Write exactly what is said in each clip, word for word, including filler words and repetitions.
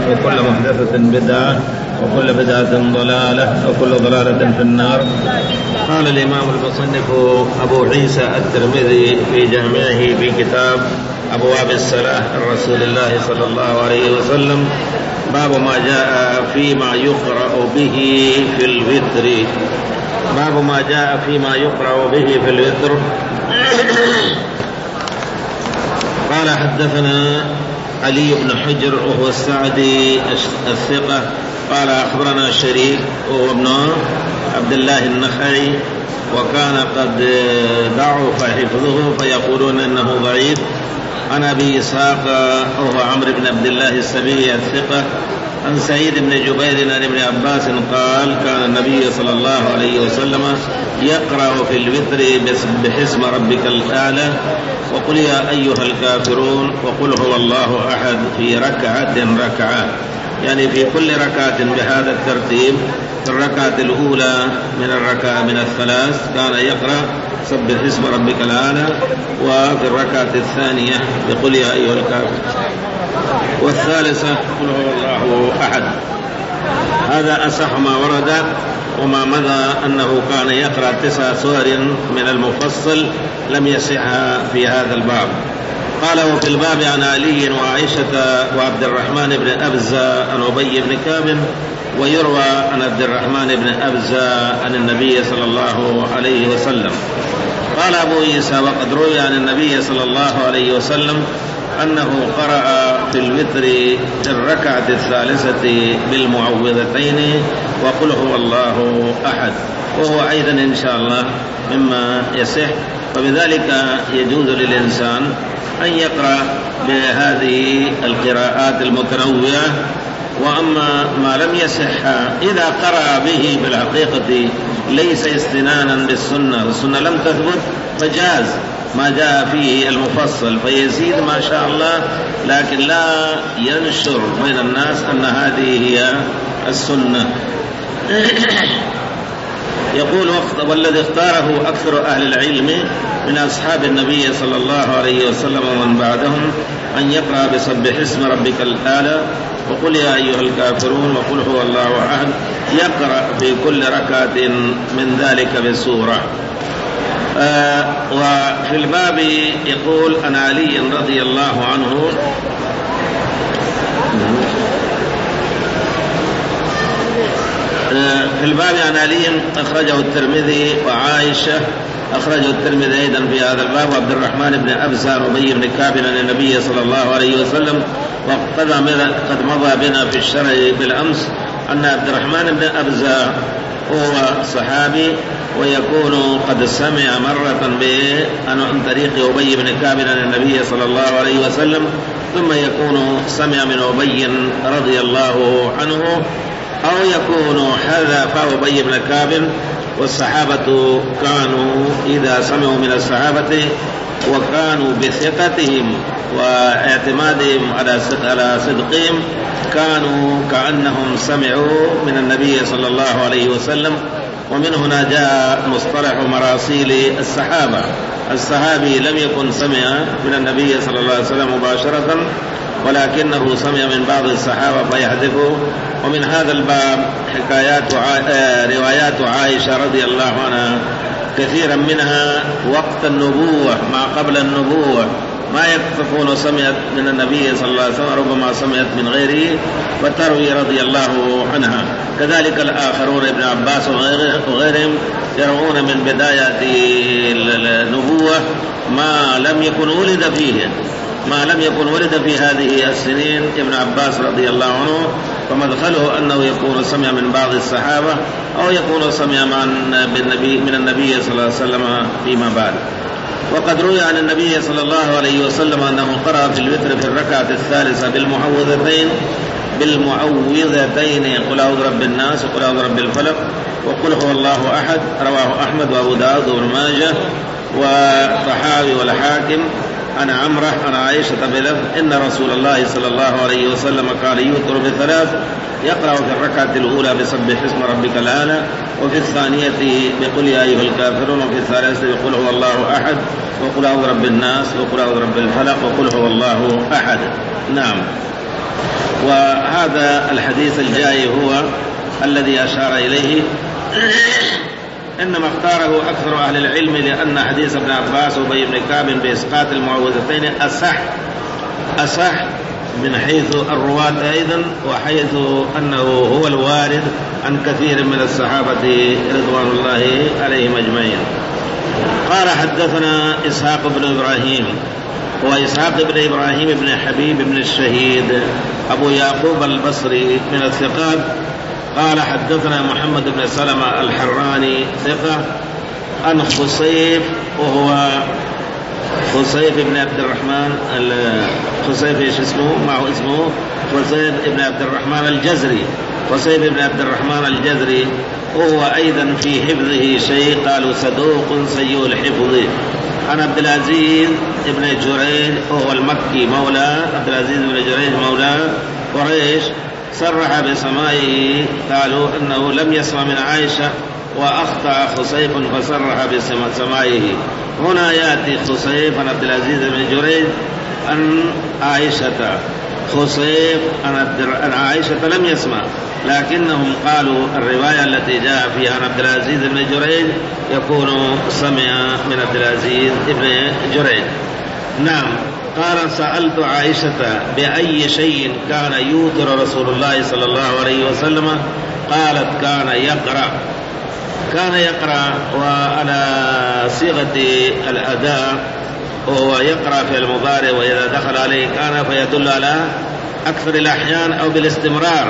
وكل محدثة بدعة وكل بدعة ضلالة وكل ضلالة في النار. قال الإمام المصنف أبو عيسى الترمذي في جامعه في كتاب أبواب الصلاة عن رسول الله صلى الله عليه وسلم: باب ما جاء فيما يقرأ به في الوتر. باب ما جاء فيما يقرأ به في الوتر. قال: حدثنا علي بن حجر وهو السعدي الثقة قال: أخبرنا شريك وهو ابن عبد الله النخعي، وكان قد ضعف حفظه فيقولون إنه ضعيف. عن أبي إسحاق وهو عمرو بن عبد الله السبيعي الثقة عن سعيد بن جبير عن ابن عباس قال: كان النبي صلى الله عليه وسلم يقرأ في الوتر باسم ربك الأعلى وقل يا أيها الكافرون وقل هو الله أحد في ركعة ركعة، يعني في كل ركعة بهذا الترتيب. في الركعة الأولى من الركعة من الثلاث كان يقرأ سبح اسم ربك الأعلى، وفي الركعة الثانية بقل يا أيها الكافرون، والثالثة قل هو الله أحد. هذا أصح ما ورد. وما مضى أنه كان يقرأ تسع سور من المفصل لم يصح في هذا الباب. قال: وفي الباب عن علي وعائشة وعبد الرحمن بن أبزة عن أبي بن كعب، ويروى عن عبد الرحمن بن أبزة عن النبي صلى الله عليه وسلم. قال أبو عيسى: وقد روي عن النبي صلى الله عليه وسلم أنه قرأ في الوتر في الركعة الثالثة بالمعوذتين وقل هو الله أحد، وهو أيضا إن شاء الله مما يصح. فبذلك يجوز للإنسان أن يقرأ بهذه القراءات المتنوعة. وأما ما لم يصح إذا قرأ به بالحقيقة ليس استنانا بالسنة، السنة لم تثبت، فجاز ما جاء فيه المفصل فيزيد ما شاء الله، لكن لا ينشر بين الناس أن هذه هي السنة. يقول: والذي اختاره أكثر أهل العلم من أصحاب النبي صلى الله عليه وسلم ومن بعدهم أن يقرأ بسبح اسم ربك الأعلى وقل يا أيها الكافرون وقل هو الله أحد، يقرأ في كل ركعة من ذلك بسورة. آه وفي الباب يقول عن علي رضي الله عنه: في الباب عن علي أخرجه الترمذي وعائشة أخرجه الترمذي أيضا في هذا الباب، وعبد الرحمن بن أبزة وأبي بن كعب عن النبي صلى الله عليه وسلم. وقد قد مضى بنا في الشرع بالأمس أن عبد الرحمن بن أبزة هو صحابي، ويكون قد سمع مرة عن طريق أبي بن كعب عن النبي صلى الله عليه وسلم، ثم يكون سمع من أبي رضي الله عنه، أو يكون حذف أبي بن كعب. والصحابة كانوا إذا سمعوا من الصحابة وكانوا بثقتهم واعتمادهم على صدقهم كانوا كأنهم سمعوا من النبي صلى الله عليه وسلم. ومن هنا جاء مصطلح مراسيل الصحابة. الصحابي لم يكن سمع من النبي صلى الله عليه وسلم مباشرة، ولكنه سمع من بعض الصحابة فيحذفه. ومن هذا الباب حكايات روايات عائشة رضي الله عنها كثيرا منها وقت النبوة ما قبل النبوة، ما يكتفون سمعت من النبي صلى الله عليه وسلم، ربما سمعت من غيره فتروي رضي الله عنها. كذلك الآخرون ابن عباس وغيرهم يرون من بداية النبوة ما لم يكن ولد فيه ما لم يكن ولد في هذه السنين ابن عباس رضي الله عنه، فمدخله أنه يكون سمع من بعض الصحابة أو يكون سمع من النبي صلى الله عليه وسلم فيما بعد. وقد روي عن النبي صلى الله عليه وسلم أنه قرأ في الوتر في الركعة الثالثة بالمعوذتين بالمعوذتين قل أعوذ برب الناس وقل أعوذ برب الفلق وقل هو الله أحد. رواه أحمد وأبو داود وابن ماجه والطحاوي والحاكم عن عمرة عن عائشة بلفظ إن رسول الله صلى الله عليه وسلم كان يوتر بثلاث، يقرأ في الركعة الأولى بسبح اسم ربك الأعلى، وفي الثانية بقل يا أيها الكافرون، وفي الثالثة بقل هو الله أحد وقل أعوذ برب الناس وقل أعوذ برب الفلق وقل هو الله أحد. نعم. وهذا الحديث الجاي هو الذي أشار إليه، إنما اختاره أكثر أهل العلم لأن حديث ابن عباس وأبي بن كعب بإسقاط المعوذتين أصح أصح من حيث الرواة أيضا، وحيث أنه هو الوارد عن كثير من الصحابة رضوان الله عليهم أجمعين. قال حدثنا إسحاق بن إبراهيم، وإسحاق بن إبراهيم بن حبيب بن الشهيد أبو يعقوب البصري من الثقات. قال حدثنا محمد بن سلمة الحراني ثقة عن خصيف، وهو خصيف بن عبد الرحمن خصيف ايش اسمه معه اسمه خصيف بن عبد الرحمن الجزري خصيف بن عبد الرحمن الجزري، وهو أيضا في حفظه شيء، قالوا صدوق سيء الحفظ. عن عبد العزيز بن جريج وهو المكي مولى عبد العزيز بن جريج مولى قريش، صرح بسمائه، قالوا أنه لم يسمع من عائشة، وأخطأ خصيف فصرح بسمائه. هنا يأتي خصيف عن عبد العزيز بن جريج عن عائشة، خصيف عن عائشة لم يسمع، لكنهم قالوا الرواية التي جاء فيها عن عبد العزيز بن جريج يكون سمع من عبد العزيز بن جريج. نعم. قال سألت عائشة بأي شيء كان يوتر رسول الله صلى الله عليه وسلم؟ قالت كان يقرأ كان يقرأ وعلى صيغة الأداء، وهو يقرأ في المضارع، وإذا دخل عليه كان فيدل على أكثر الأحيان أو بالاستمرار.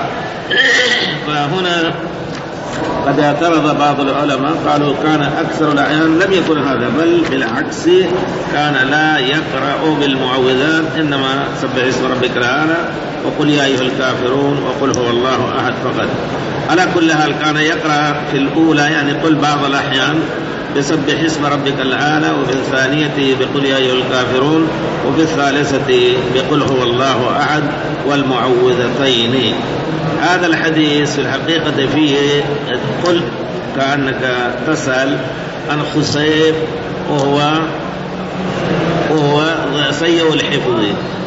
فهنا قد اعترض بعض العلماء قالوا كان أكثر الأحيان، لم يكن هذا، بل بالعكس كان لا يقرأ بالمعوذات، إنما سبح اسم ربك الأعلى وقل يا أيها الكافرون وقل هو الله أحد فقط. على كل حال كان يقرأ في الأولى يعني قل بعض الأحيان بسبح اسم ربك الأعلى، وفي الثانية بقل يا أيها الكافرون، وفي الثالثة بقل هو الله أحد والمعوذتين. هذا الحديث في الحقيقة فيه قل كأنك تسأل عن خصيف، وهو وهو سيء الحفظ،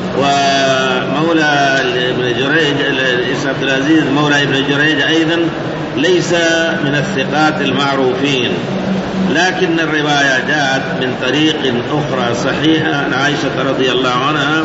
ومولى ابن جريج عبد العزيز مولى ابن جريج أيضا ليس من الثقات المعروفين، لكن الرواية جاءت من طريق أخرى صحيحة عن عائشة رضي الله عنها.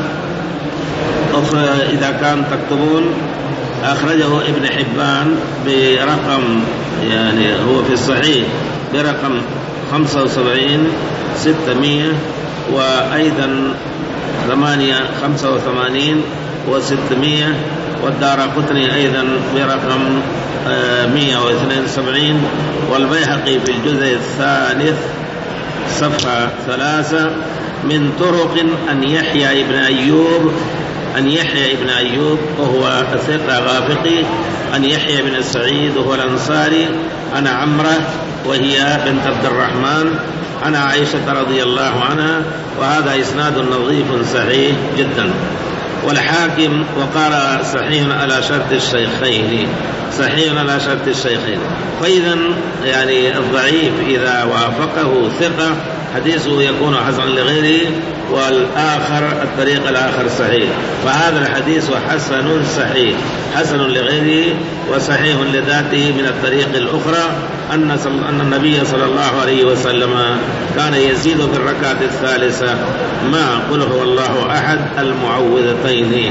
إذا كان تكتبون أخرجه ابن حبان برقم، يعني هو في الصحيح برقم خمسة وسبعين ستمائة، وأيضا ثمانية خمسة وثمانين وستمائة، والدارقطني أيضا برقم مئة واثنين وسبعين، والبيهقي في الجزء الثالث صفحة ثلاثة من طرق أن يحيى ابن أيوب أن يحيى ابن أيوب وهو ثقة غافقي، أن يحيى بن سعيد وهو الأنصاري، أنا عمرة وهي بنت عبد الرحمن، أنا عائشة رضي الله عنها، وهذا إسناد نظيف صحيح جدا. والحاكم وقال صحيح على شرط الشيخين، صحيح على شرط الشيخين. فإذا يعني الضعيف إذا وافقه ثقة حديثه يكون حسن لغيره، والآخر الطريق الآخر صحيح. فهذا الحديث حسن صحيح، حسن لغيره وصحيح لذاته من الطريق الأخرى، أن أن النبي صلى الله عليه وسلم كان يزيد في الركعة الثالثة ما قل هو الله أحد المعوذتين.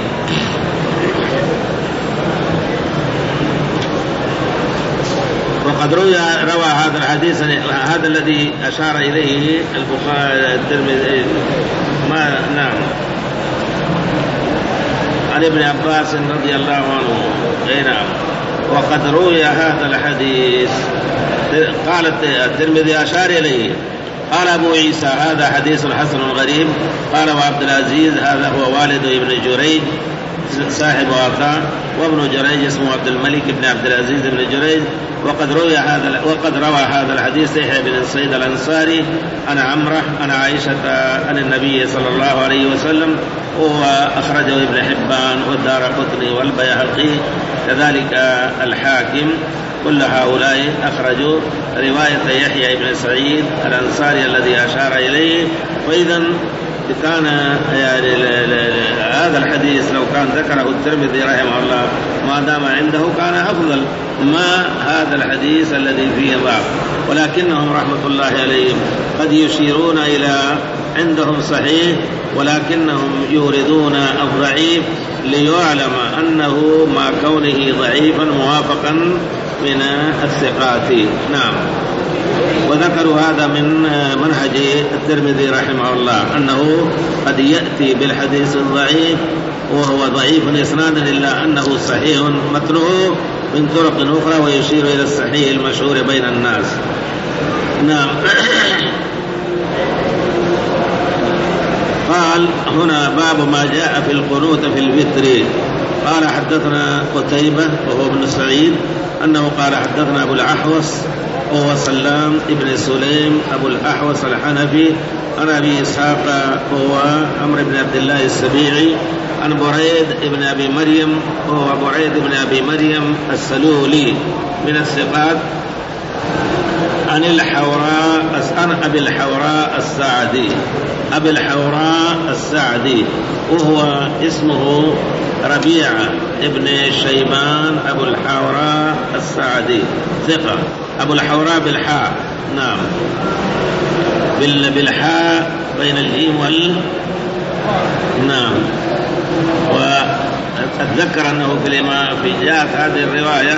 وقد روى روى هذا الحديث، هذا الذي أشار إليه البخاري الترمذي ما نعم عن ابن عباس رضي الله عنه. أي نعم. وقد روي هذا الحديث، قال الترمذي أشار إليه، قال أبو عيسى هذا حديث حسن غريب. قال وعبد العزيز هذا هو والد ابن جريج صاحب عطاء، وابن جريج اسمه عبد الملك بن عبد العزيز بن جريج. وقد روى هذا وقد روى هذا الحديث يحيى بن سعيد الأنصاري أنا عمرة أنا عائشة عن النبي صلى الله عليه وسلم، وهو أخرجه ابن حبان والدارقطني والبيهقي كذلك الحاكم. كل هؤلاء أخرجوا رواية يحيى بن سعيد الأنصاري الذي أشار إليه. وإذا كان يعني هذا الحديث لو كان ذكره الترمذي رحمه الله ما دام عنده كان أفضل ما هذا الحديث الذي فيه ضعف، ولكنهم رحمة الله عليهم قد يشيرون إلى عندهم صحيح ولكنهم يوردون الضعيف ليعلم أنه مع كونه ضعيفا موافقا من الثقات. نعم. وذكروا هذا من منهج الترمذي رحمه الله أنه قد يأتي بالحديث الضعيف وهو ضعيف إسنادا إلا أنه صحيح متنه من طرق أخرى ويشير إلى الصحيح المشهور بين الناس. نعم. قال هنا باب ما جاء في القنوت في الوتر. قال حدثنا قتيبة وهو ابن سعيد أنه قال حدثنا أبو الأحوص وهو سلام ابن سليم أبو الأحوص الحنفي عن أبي إسحاق وهو عمرو بن عبد الله السبيعي عن بريد ابن أبي مريم وهو بريد ابن أبي مريم السلولي من الثقات عن الحوراء عن أبي الحوراء السعدي أبي الحوراء السعدي وهو اسمه ربيعة ابن شيبان أبو الحوراء السعدي ثقة. أبو الحوراء بالحاء. نعم. بالحاء بين الجيم وال نعم. وأتذكر أنه في الإمام في جاءت هذه الرواية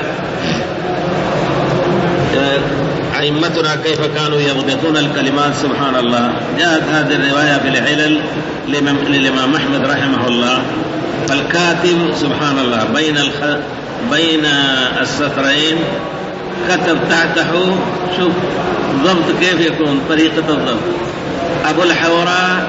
أئمتنا كيف كانوا يضبطون الكلمات سبحان الله. جاءت هذه الرواية في العلل للإمام أحمد رحمه الله فالكاتب سبحان الله بين الخ... بين السطرين كتب تحته شوف ضبط كيف يكون طريقة الضبط أبو الحوراء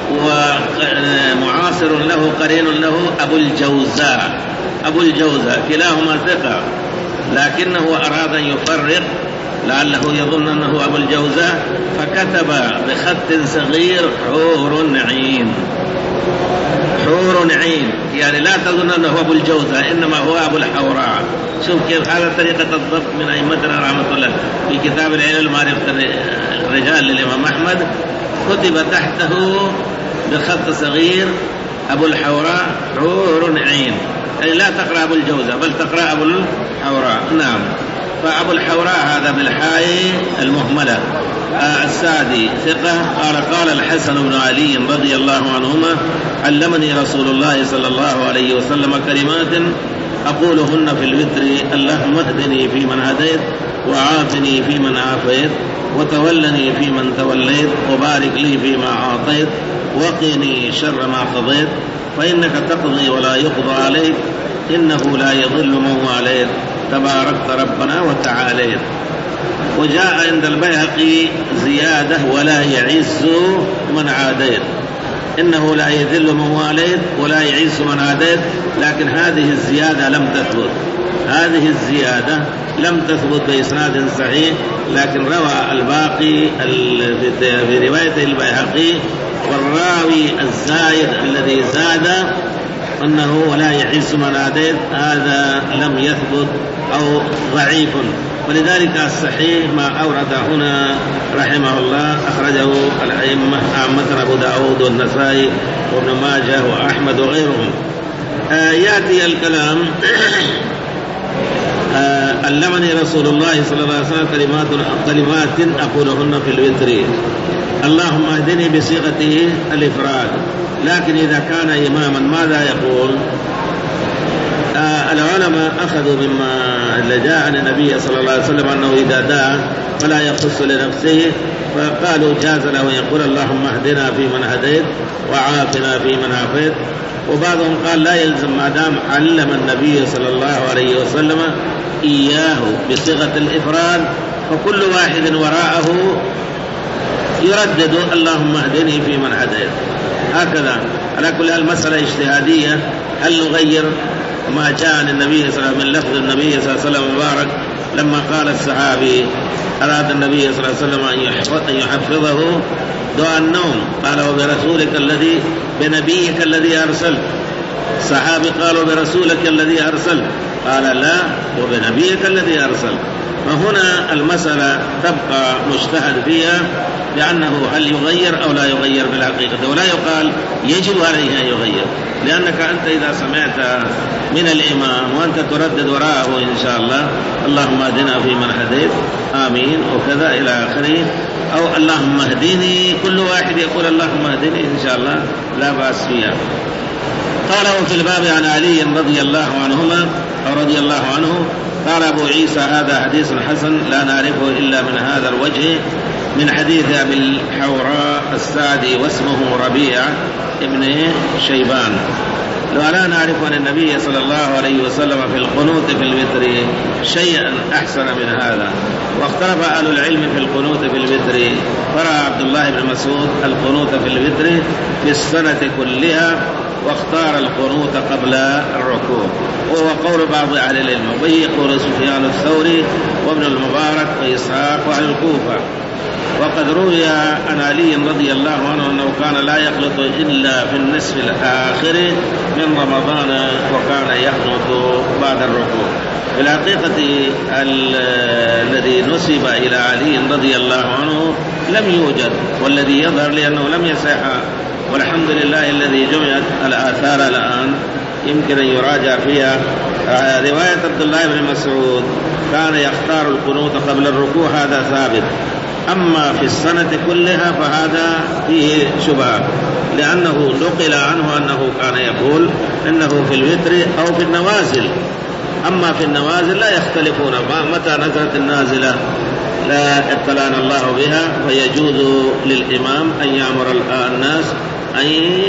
ومعاصر له قرين له أبو الجوزاء أبو الجوزاء كلاهما ثقة لكنه أراد أن يفرق لعله يظن أنه أبو الجوزاء فكتب بخط صغير حور عين حور عين يعني لا تظن أنه أبو الجوزاء إنما هو أبو الحوراء. شوف كيف هذا طريقة الضبط من أئمتنا رحمة الله في كتاب العلل معرفة الرجال للإمام أحمد كتب تحته بخط صغير أبو الحوراء حور عين يعني لا تقرأ أبو الجوزاء بل تقرأ أبو الحوراء. نعم. فأبو الحوراء هذا بالحاء المهملة آه السعدي ثقة. قال قال الحسن بن علي رضي الله عنهما علمني رسول الله صلى الله عليه وسلم كلمات أقولهن في الوتر اللهم اهدني فيمن هديت وعافني فيمن عافيت وتولني فيمن توليت وبارك لي فيما أعطيت وقني شر ما قضيت فإنك تقضي ولا يقضى عليك إنه لا يضل من واليت تباركت ربنا وتعاليت. وجاء عند البيهقي زيادة ولا يعز من عاديت إنه لا يذل من واليت ولا يعز من عاديت لكن هذه الزيادة لم تثبت هذه الزيادة لم تثبت بإسناد صحيح لكن روى الباقي في رواية البيهقي والراوي الزايد الذي زاد أنه ولا يعز من عاديت هذا لم يثبت أو ضعيف. ولذلك الصحيح ما أورد هنا رحمه الله أخرجه الأئمة عامة أبو داود والنسائي وابن ماجه وأحمد وغيرهم. آه يأتي الكلام آه علمني رسول الله صلى الله عليه وسلم كلمات كلمات أقولهن في الوتر اللهم اهدني بصيغته الإفراد لكن إذا كان إماما ماذا يقول؟ آه العلماء أخذوا مما جاء عن النبي صلى الله عليه وسلم أنه إذا دعا فلا يخص لنفسه فقالوا جاز له يقول اللهم اهدنا فيمن هديت وعافنا فيمن عافيت. وبعضهم قال لا يلزم ما دام علم النبي صلى الله عليه وسلم إياه بصيغة الإفراد فكل واحد وراءه يردد اللهم اهدني فيمن هديت هكذا. على كل المسألة اجتهادية هل نغير ما جاء عن النبي صلى الله عليه وسلم من لفظ النبي صلى الله عليه وسلم مبارك لما قال الصحابي أراد النبي صلى الله عليه وسلم أن يحفظه دعاء النوم قال وبرسولك الذي بنبيك الذي أرسلت الصحابي قالوا برسولك الذي أرسل، قال لا وبنبيك الذي أرسل. فهنا المسألة تبقى مجتهد فيها، لأنه هل يغير أو لا يغير بالحقيقة، ولا يقال يجب عليه أن يغير، لأنك أنت إذا سمعت من الإمام وأنت تردد وراءه إن شاء الله اللهم اهدنا فيمن هديت آمين وكذا إلى آخره، أو اللهم اهدني، كل واحد يقول اللهم اهدني إن شاء الله لا بأس فيها. قال وفي الباب عن علي رضي الله عنهما أو رضي الله عنه قال أبو عيسى هذا حديث حسن لا نعرفه إلا من هذا الوجه من حديث أبي الحوراء السعدي واسمه ربيع ابن شيبان، ولا نعرف عن النبي صلى الله عليه وسلم في القنوت في الوتر شيئا أحسن من هذا. واختلف أهل العلم في القنوت في الوتر، فرأى عبد الله بن مسعود القنوت في الوتر في السنة كلها، واختار القنوت قبل الركوع، وهو قول بعض أهل العلم، وبه يقول سفيان الثوري وابن المبارك وإسحاق وأهل الكوفة. وقد روي عن علي رضي الله عنه أنه كان لا يقنط إلا في النصف الآخر من رمضان، وكان يقنط بعد الركوع. في الحقيقة الذي نسب إلى علي رضي الله عنه لم يوجد، والذي يظهر لأنه لم يصح، والحمد لله الذي جمعت الآثار الآن يمكن أن يراجع فيها. رواية عبد الله بن مسعود كان يختار القنوت قبل الركوع هذا ثابت، أما في السنة كلها فهذا فيه شبهة، لأنه نقل عنه أنه كان يقول إنه في الوتر أو في النوازل، أما في النوازل لا يختلفون، متى نزلت النازلة لا اطلعنا الله بها، فيجوز للإمام أن يأمر الناس أن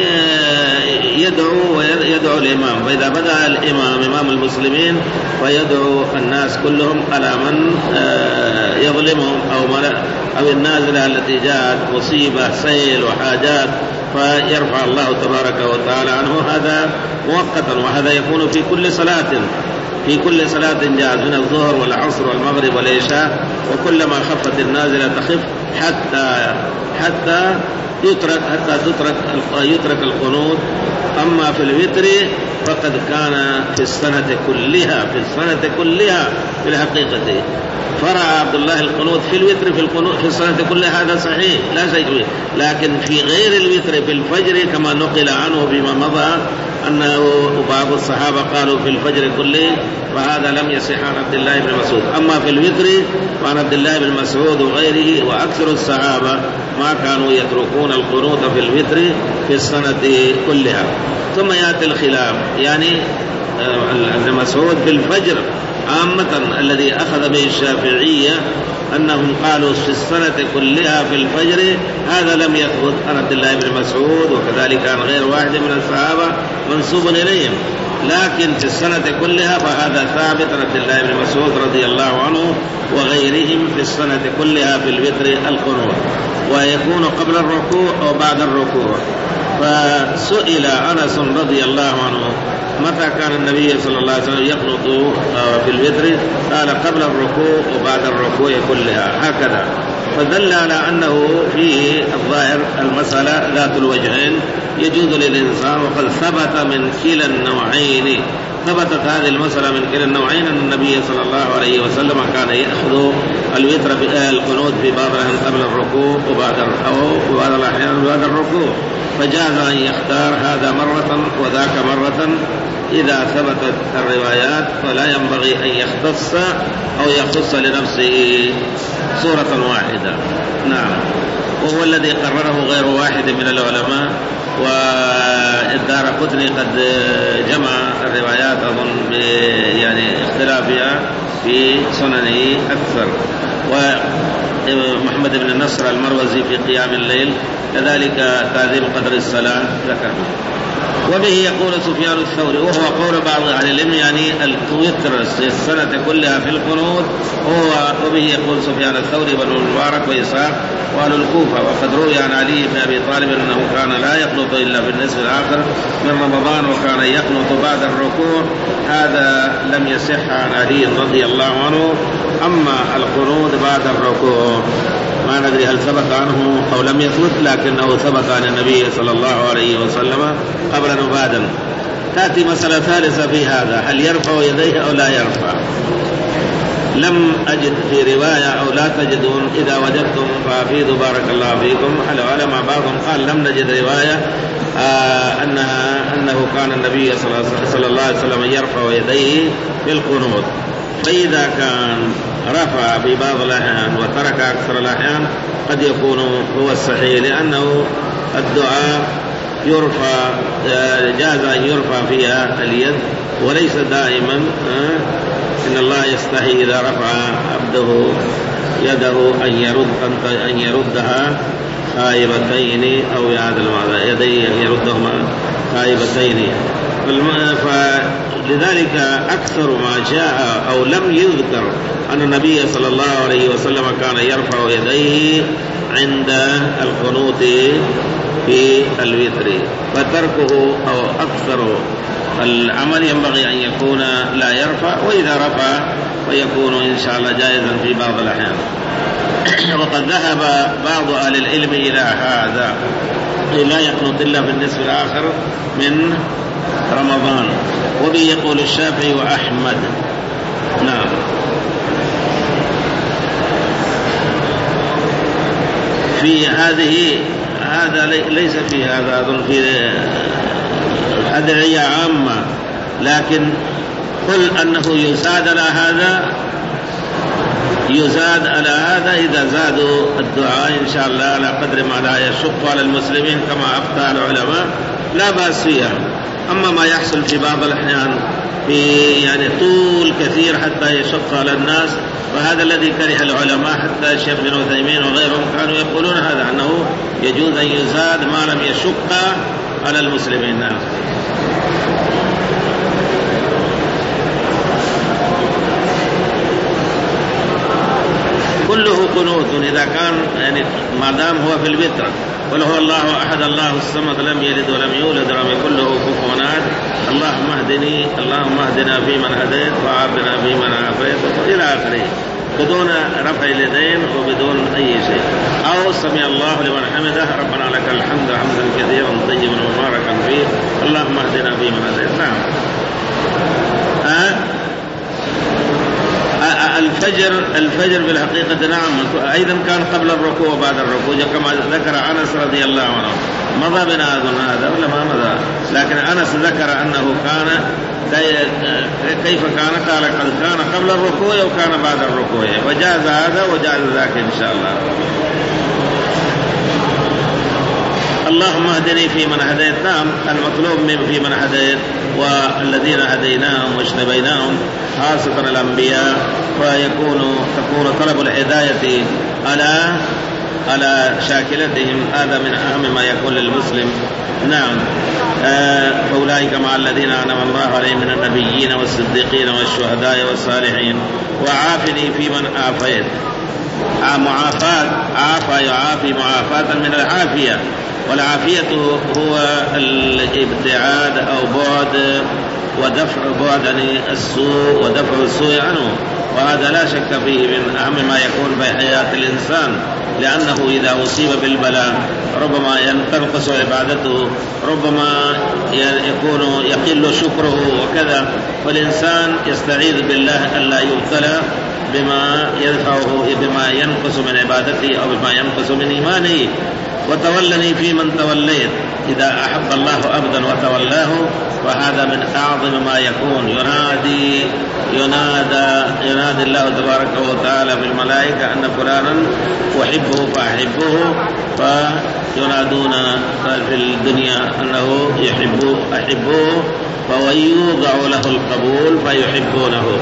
يدعو ويدعو الإمام، فإذا بدأ الإمام إمام المسلمين فيدعو الناس كلهم على من يظلمهم أو أو النازلة التي جاءت مصيبة سيل وحاجات، فيرفع الله تبارك وتعالى عنه هذا مؤقتا. وهذا يكون في كل صلاة، في كل صلاة جاءت من الظهر والعصر والمغرب والعشاء، وكلما خفت النازلة تخف حتى حتى يترك حتى تترك يترك القنوت. أما في الوتر فقد كان في السنة كلها في السنة كلها في الحقيقة، فرع عبد الله القنوت في الوتر في القنوت في السنة كلها، هذا صحيح لا شيء فيه، لكن في غير الوتر في الفجر كما نقل عنه بما مضى أنه بعض الصحابة قالوا في الفجر كله، وهذا لم يصح عن عبد الله بن مسعود. أما في الوتر فعن عبد الله بن مسعود وغيره وأكثر الصحابة ما كانوا يتركون القنوت في الوتر في السنة كلها. ثم يأتي الخلاف، يعني ابن مسعود في الفجر عامة الذي أخذ به الشافعية أنهم قالوا في السنة كلها في الفجر، هذا لم يثبت عن عبد الله بن مسعود، وكذلك عن غير واحد من الصحابة منسوب إليهم، لكن في السنة كلها فهذا ثابت عن عبد الله بن مسعود رضي الله عنه وغيرهم في السنة كلها في الوتر القنوت، ويكون قبل الركوع أو بعد الركوع. فسئل أنس رضي الله عنه متى كان النبي صلى الله عليه وسلم يقنط في الوتر؟ قال قبل الركوع وبعد الركوع كلها، هكذا. فدل على أنه فيه الظاهر المسألة ذات الوجهين، يجوز للإنسان، وقد ثبت من كلا النوعين، ثبتت هذه المسألة من كلا النوعين أن النبي صلى الله عليه وسلم كان يأخذ الوتر القنوت في بعض الأحيان قبل الركوع وبعد أو بعض الأحيان بعد الركوع، فجاز أن يختار هذا مرة وذاك مرة إذا ثبتت الروايات، فلا ينبغي أن يختص أو يخص لنفسه صورة واحدة. نعم، وهو الذي قرره غير واحد من العلماء، والدارقطني قد جمع الروايات أظن يعني اختلافها في سننه أكثر، ومحمد بن النصر المروزي في قيام الليل كذلك تعظيم قدر الصلاة ذكر. وبه يقول سفيان الثوري، وهو قول بعض أهل العلم، يعني الوتر السنة كلها في القنوت، هو وبه يقول سفيان الثوري بن المبارك وإسحاق وأهل الكوفة. وقد روي عن علي بن أبي طالب أنه كان لا يقنط إلا في النصف الآخر من رمضان، وكان يقنط بعد الركوع، هذا لم يصح عن علي رضي الله عنه. أما القنوت بعد الركوع ما ندري هل ثبت عنه أو لم يثبت، لكنه ثبت عن النبي صلى الله عليه وسلم قبلا وبعدا. تأتي مسألة ثالثة في هذا، هل يرفع يديه أو لا يرفع؟ لم أجد في رواية أو لا تجدون، إذا وجدتم فأفيدوا بارك الله فيكم. العلماء بعضهم قال لم نجد رواية آه أنها أنه كان النبي صلى الله عليه وسلم يرفع يديه في القنوت. فإذا كان رفع في بعض الأحيان وترك أكثر الأحيان قد يكون هو الصحيح، لأنه الدعاء يرفع جاز أن يرفع فيها اليد وليس دائما. إن الله يستحي إذا رفع عبده يده أن يرد أن يردها خائبتين أو بهذا المعنى يديه أن يردهما خائبتين. فلذلك أكثر ما جاء أو لم يذكر أن النبي صلى الله عليه وسلم كان يرفع يديه عند القنوت في الوتر، فتركه أو أكثر العمل ينبغي أن يكون لا يرفع، وإذا رفع فيكون إن شاء الله جائزا في بعض الأحيان. وقد ذهب بعض أهل العلم إلى هذا، لا يقنط إلا في النصف الآخر من رمضان، وبه يقول الشافعي وأحمد. نعم. في هذه هذا ليس في هذا، أظن في أدعية عامة، لكن قل أنه يزاد على هذا يزاد على هذا إذا زادوا الدعاء إن شاء الله على قدر ما لا يشق على المسلمين كما أفتى العلماء لا بأس فيها. أما ما يحصل في بعض الأحيان في يعني طول كثير حتى يشق على الناس، وهذا الذي كره العلماء، حتى الشيخ بن عثيمين وغيرهم كانوا يقولون هذا أنه يجوز أن يزاد ما لم يشق على المسلمين. نعم. كله قنوت إذا كان يعني ما دام هو في الوتر، قل هو الله أحد الله الصمد لم يلد ولم يولد ولم يكن له كفوا أحد، اللهم اهدني اللهم اهدنا فيمن هديت وعافنا فيمن عافيت إلى آخره، بدون رفع اليدين وبدون أي شيء. أو سمع الله لمن حمده ربنا لك الحمد حمدا كثيرا طيبا مباركا فيه اللهم اهدنا فيمن هديت. نعم. أه؟ الفجر الفجر بالحقيقة نعم أيضا كان قبل الركوع وبعد الركوع كما ذكر أنس رضي الله عنه. مضى بنا أظن هذا ولا ما مضى، لكن أنس ذكر أنه كان كيف كان، قال قد كان قبل الركوع وكان بعد الركوع، وجاز هذا وجاز ذاك إن شاء الله. اللهم اهدني في من هديت. نعم المطلوب من في من هديت والذين هديناهم واجتبيناهم خاصة الأنبياء، فيكون تكون طلب الهداية على على شاكلتهم، هذا من أهم ما يكون للمسلم. نعم. آه فأولئك مع الذين أنعم الله عليهم من النبيين والصديقين والشهداء والصالحين وعافني في من عافيت. معافاة عافى يعافي معافاة من العافية، والعافية هو الابتعاد أو بعد ودفع بعد عن السوء ودفع السوء عنه، وهذا لا شك فيه من أهم ما يكون في حياة الإنسان، لأنه إذا أصيب بالبلاء ربما تنقص عبادته، ربما يكون يقل شكره وكذا، فالإنسان يستعيذ بالله ألا يبتلى بما يدفعه بما ينقص من عبادته أو بما ينقص من إيمانه. وتولني في من توليت، إذا أحب الله أبدا وتولاه فهذا من أعظم ما يكون. ينادي ينادى ينادي الله تبارك وتعالى في الملائكة أن فلانا أحبه فأحبه، فينادون في الدنيا أنه يحب أحبه فيوضع له القبول فيحبونه.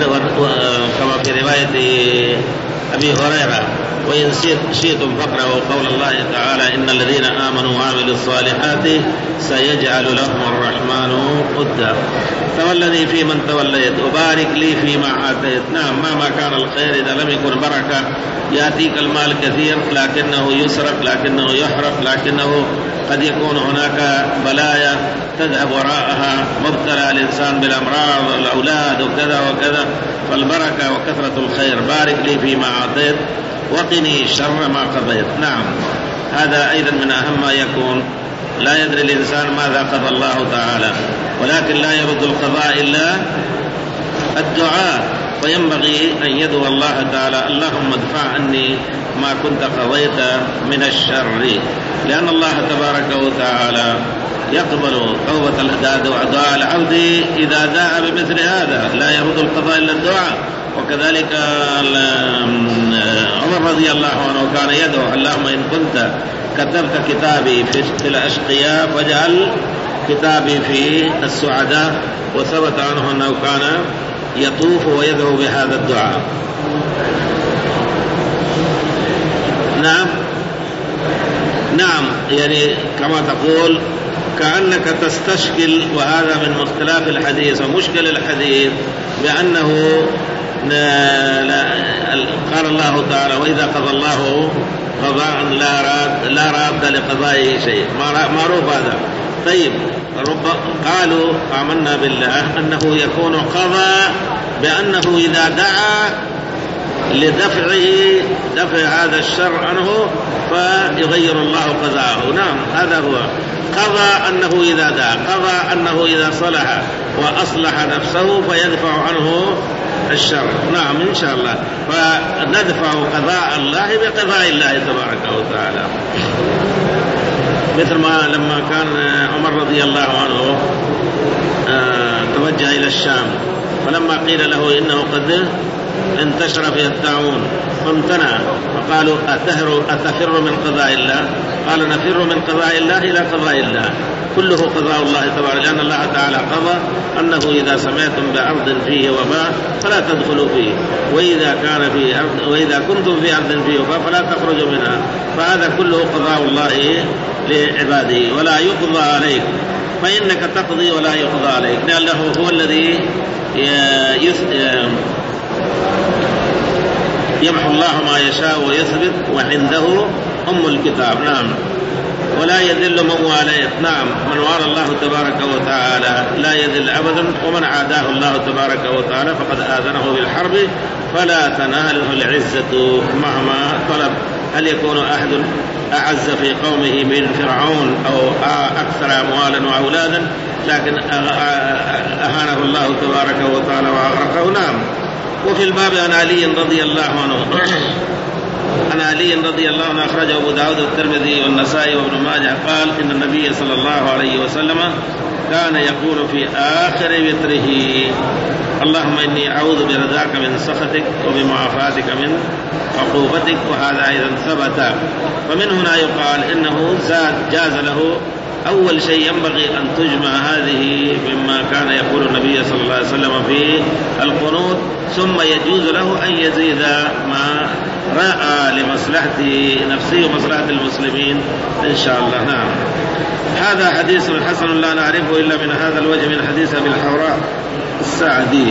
كما في رواية أبي هريرة وإن شئتم فاقرأوا قول الله تعالى إن الذين آمنوا وعملوا الصالحات سيجعل لهم الرحمن ودا. تولني في من توليت وبارك لي فيما آتيت. نعم مهما كان الخير إذا لم يكن بركة يأتيك المال كثير لكنه يسرق، لكنه يحرق، لكنه قد يكون هناك بلايا تذهب وراءها، مبتلى الإنسان بالأمراض والأولاد وكذا وكذا، فالبركة وكثرة الخير. بارك لي فيما آتيت وقني شر ما قضيت. نعم هذا أيضا من أهم ما يكون. لا يدري الإنسان ماذا قضى الله تعالى، ولكن لا يرد القضاء إلا الدعاء، فينبغي أن يدعو الله تعالى اللهم ادفع عني ما كنت قضيت من الشر، لأن الله تبارك وتعالى يقبل توبة دعاء العبد إذا دعا بمثل هذا، لا يرد القضاء إلا الدعاء. وكذلك عمر رضي الله عنه كان يدعو اللهم إن كنت كتبت كتابي في الأشقياء فاجعل كتابي في السعداء، وثبت عنه أنه كان يطوف ويدعو بهذا الدعاء. نعم نعم يعني كما تقول كأنك تستشكل، وهذا من مختلف الحديث ومشكل الحديث بأنه قال الله تعالى وإذا قضى الله قضاء لا راد لا راد لقضائه شيء، معروف هذا. طيب قالوا آمنا بالله أنه يكون قضاء بأنه إذا دعا لدفعه دفع هذا الشر عنه فيغير الله قضاءه. نعم هذا هو قضى، أنه إذا دعا، قضى أنه إذا صلح وأصلح نفسه فيدفع عنه الشر. نعم إن شاء الله، فندفع قضاء الله بقضاء الله تبارك وتعالى، مثل ما لما كان عمر رضي الله عنه توجه إلى الشام، فلما قيل له إنه قد انتشر فيه الطاعون فامتنع، فقالوا أتهر أتفر من قضاء الله؟ قال نفر من قضاء الله إلى قضاء الله، كله قضاء الله تبارك، لأن الله تعالى قضى أنه إذا سمعتم بأرض فيه وباء فلا تدخلوا فيه، وإذا كان في أرض وإذا كنتم في أرض فيه وباء فلا تخرجوا منها، فهذا كله قضاء الله لعباده ولا يقضى عليك، فإنك تقضي ولا يقضى عليك، لأنه هو الذي يمحو الله ما يشاء ويثبت وعنده أم الكتاب. نعم ولا يذل من واليت. نعم من والى الله تبارك وتعالى لا يذل أبدا، ومن عاداه الله تبارك وتعالى فقد آذنه بالحرب فلا تناله العزة مهما طلب. هل يكون أحد أعز في قومه من فرعون أو أكثر أموالا وأولادا، لكن أهانه الله تبارك وتعالى وأغرقه. نعم. وفي الباب عن علي رضي الله عنه عن علي رضي الله عنه أخرجه أبو داود والترمذي والنسائي وابن ماجه قال إن النبي صلى الله عليه وسلم كان يقول في آخر وتره اللهم إني أعوذ برضاك من سخطك وبمعافاتك من عقوبتك، وهذا أيضا ثبت. فمن هنا يقال إنه زاد جاز له أول شيء ينبغي أن تجمع هذه مما كان يقول النبي صلى الله عليه وسلم في القنوت، ثم يجوز له أن يزيد ما رأى لمصلحة نفسه ومصلحة المسلمين إن شاء الله. نعم هذا حديث حسن لا نعرفه إلا من هذا الوجه من حديث أبي الحوراء السعدي.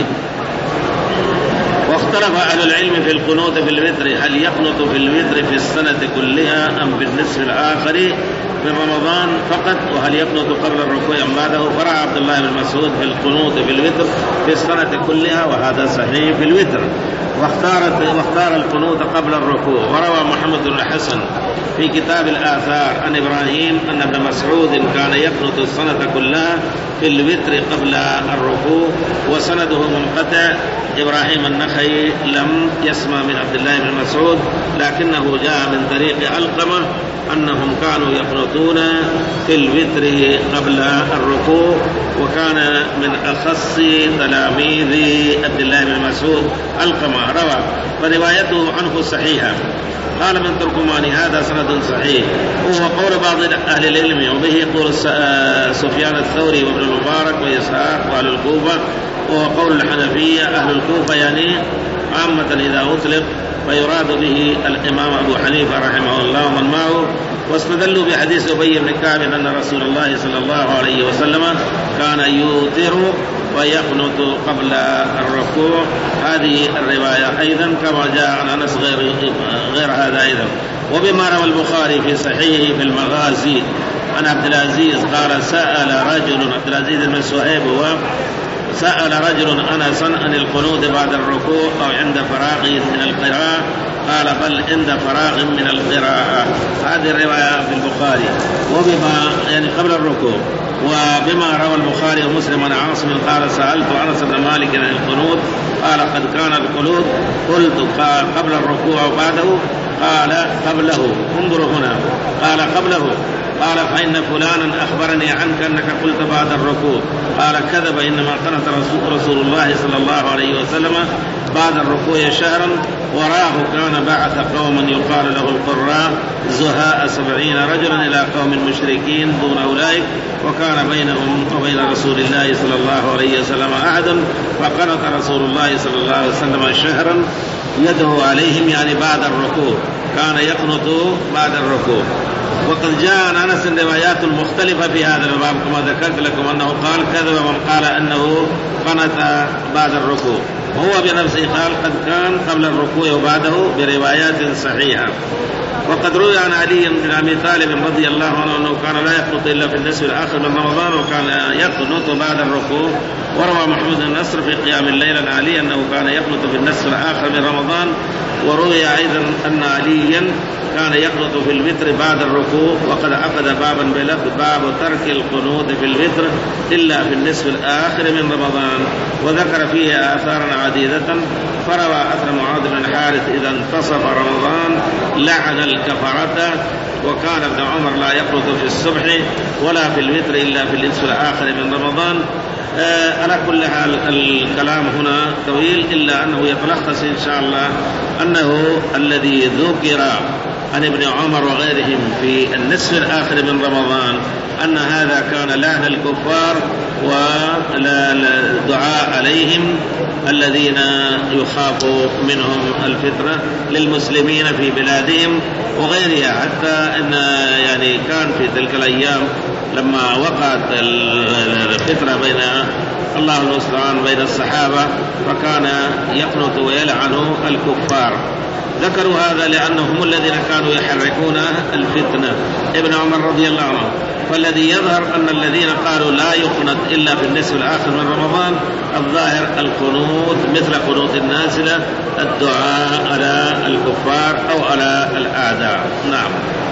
واختلف أهل العلم في القنوت في الوتر، هل يقنط في الوتر في السنة كلها أم في النصف الآخر من رمضان فقط، وهل يقنط قبل الركوع أم بعده؟ فرع عبد الله بن مسعود في القنوت في الوتر في السنة كلها، وهذا صحيح في الوتر، واختار واختار القنوت قبل الركوع. وروى محمد بن الحسن في كتاب الآثار عن إبراهيم أن ابن مسعود كان يقنط السنة كلها في الوتر قبل الركوع، وسنده منقطع. إبراهيم النخعي لم يسمع من عبد الله بن مسعود، لكنه جاء من طريق علقمة أنهم كانوا يقنطون في الوتر قبل الركوع، وكان من أخص تلاميذ عبد الله بن مسعود علقمة روى، فروايته عنه صحيحة. قال من تركماني هذا سند صحيح، وهو قول بعض أهل العلم، وبه يقول سفيان الثوري وابن المبارك وإسحاق وأهل الكوفة، وهو قول الحنفية أهل الكوفة يعني عامة إذا أطلق فيراد به الإمام أبو حنيفة رحمه الله ومن معه. واستدلوا بحديث أبي بن كعب أن رسول الله صلى الله عليه وسلم كان يوتر ويقنط قبل الركوع، هذه الرواية أيضا كما جاء عن أنس غير, غير هذا أيضا. وبما روى البخاري في صحيحه في المغازي عن عبد العزيز قال سأل رجل، عبد العزيز بن صهيب هو سأل رجل أنسا عن القنوت بعد الركوع أو عند فراغ من القراءة قال بل عند فراغ من القراءة. هذه الرواية في البخاري. وبما يعني قبل الركوع. وبما روى البخاري ومسلم عن عاصم قال سألت أنس بن مالك عن القنوت قال قد كان القنوت قلت قبل الركوع وبعده قال قبله. انظروا هنا قال قبله قال فإن فلانا أخبرني عنك أنك قلت بعد الركوع قال كذب إنما قنت رسول الله صلى الله عليه وسلم بعد الركوع شهرا وراه كان بعث قوما يقال له القراء زهاء سبعين رجلا إلى قوم مشركين دون أولئك وكان بينهم وبين رسول الله صلى الله عليه وسلم عهد فقنت رسول الله صلى الله عليه وسلم شهرا يده عليهم يعني بعد الركوع كان يقنط بعد الركوع. وقد جاء عن أنس روايات مختلفة في هذا الباب كما ذكرت لكم أنه قال كذب من قال أنه قنت بعد الركوع وهو بنفسه قال قد كان قبل الركوع وبعده بروايات صحيحة. وقد روي عن علي بن أبي طالب رضي الله عنه أنه كان لا يقنط إلا في النصف الآخر من رمضان وكان يقنط بعد الركوع. وروى محمود بن نصر في قيام الليل عن علي أنه كان يقنط في النصف الآخر من رمضان. وروي أيضا أن عليا كان يقنط في الوتر بعد الركوع. وقد عقد بابا بلفظ باب ترك القنوت في الوتر إلا في النصف الآخر من رمضان وذكر فيه آثارا عديدة. فروى أثر معاذ بن الحارث إذا انتصف رمضان لعن الكفرة وكان ابن عمر لا يقنط في الصبح ولا في الوتر إلا في النصف الآخر من رمضان. آه على كل حال الكلام هنا طويل إلا أنه يتلخص إن شاء الله أنه الذي ذكر عن ابن عمر وغيرهم في النصف الآخر من رمضان أن هذا كان لعن الكفار والدعاء عليهم الذين يخاف منهم الفتنة للمسلمين في بلادهم وغيرها. حتى أن يعني كان في تلك الأيام لما وقعت الفتنة بين الله المستعان بين الصحابة فكان يقنط ويلعن الكفار. ذكروا هذا لأنهم الذين كانوا يحركون الفتنة ابن عمر رضي الله عنه. فالذي يظهر أن الذين قالوا لا يقنط إلا في النصف الآخر من رمضان الظاهر القنوت مثل قنوت النازلة الدعاء على الكفار أو على الأعداء. نعم.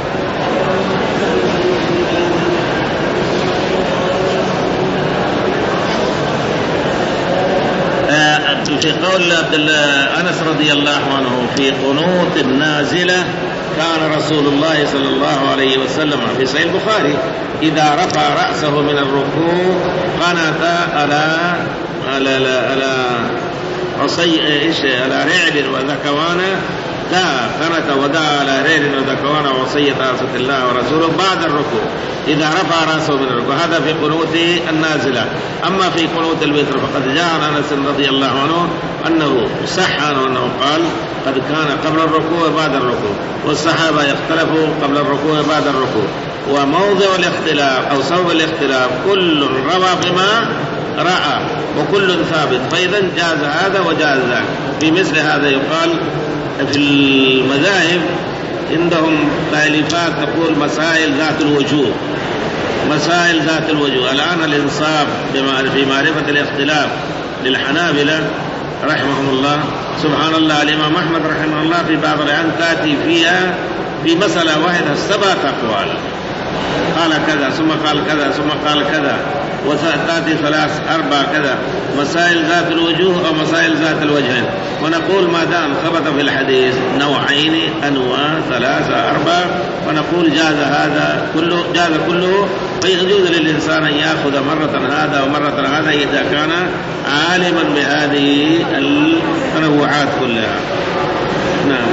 في قول عبد الله أنس رضي الله عنه في قنوت النازلة كان رسول الله صلى الله عليه وسلم في صحيح البخاري إذا رفع رأسه من الركوع قنت على على على عصي إيش على رعب وذكوان دعا قنت ودعا على رعب وذكوان وصية عصت الله ورسوله بعد الركوع إذا رفع رأسه من الركوع. هذا في قنوت النازلة. أما في قنوت الوتر فقد جاء عن أنس رضي الله عنه أنه صح عنه أنه قال قد كان قبل الركوع وبعد الركوع والصحابة يختلفوا قبل الركوع وبعد الركوع. وموضع الاختلاف أو سبب الاختلاف كل روى بما رأى وكل ثابت فإذا جاز هذا وجاز ذاك. في مثل هذا يقال في المذاهب عندهم تأليفات تقول مسائل ذات الوجوه مسائل ذات الوجوه. الآن الإنصاف في معرفة الاختلاف للحنابلة رحمهم الله سبحان الله الإمام أحمد رحمه الله في بعض الأحيان تأتي فيها في مسألة واحدة سبعة أقوال قال كذا ثم قال كذا ثم قال كذا وتأتي ثلاث أربع كذا مسائل ذات الوجوه أو مسائل ذات الوجهين. ونقول ما دام ثبت في الحديث نوعين أنواع ثلاثة أربع ونقول جاز هذا كله جاز كله فيجوز للإنسان أن يأخذ مرة هذا ومرة هذا إذا كان عالما بهذه التنوعات كلها. نعم.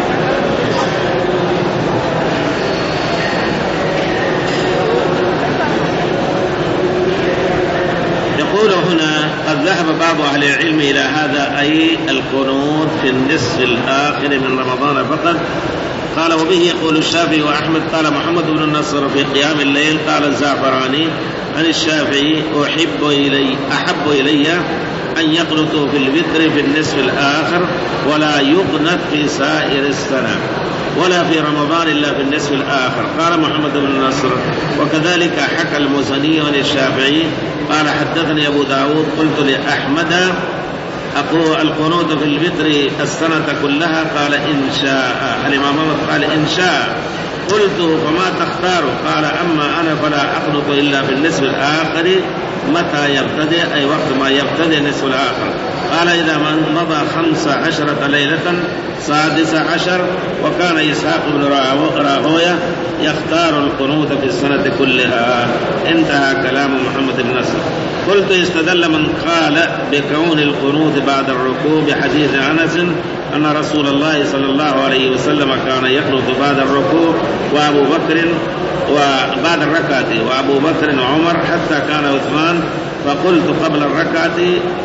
يقول هنا قد ذهب بعض أهل العلم إلى هذا أي القنوت في النصف الآخر من رمضان فقط. قال وبه يقول الشافعي وأحمد. قال محمد بن النصر في قيام الليل. قال الزعفراني عن الشافعي أحب إلي أحب إلي أن يقنطوا في الوتر في النصف الآخر ولا يقنط في سائر السنة ولا في رمضان إلا في النصف الآخر. قال محمد بن نصر وكذلك حكى المزني عن الشافعي قال حدثني أبو داود قلت لأحمد أقول القنوت في الوتر السنة كلها قال إن شاء. الإمام أحمد قال إن شاء. قلت فما تختار؟ قال أما أنا فلا أقنط إلا في النصف الآخر متى يبتدئ أي وقت ما يبتدئ النصف الآخر. قال إذا من مضى خمس عشرة ليلة سادس عشر. وكان إسحاق بن راهوية يختار القنوت في السنة كلها. انتهى كلام محمد بن نصر. قلت استدل من قال بكون القنوت بعد الركوع بحديث أنس أن رسول الله صلى الله عليه وسلم كان يقنط بعد الركوع وأبو بكر وبعد الركعة وأبو بكر وعمر حتى كان عثمان. فقلت قبل الركعة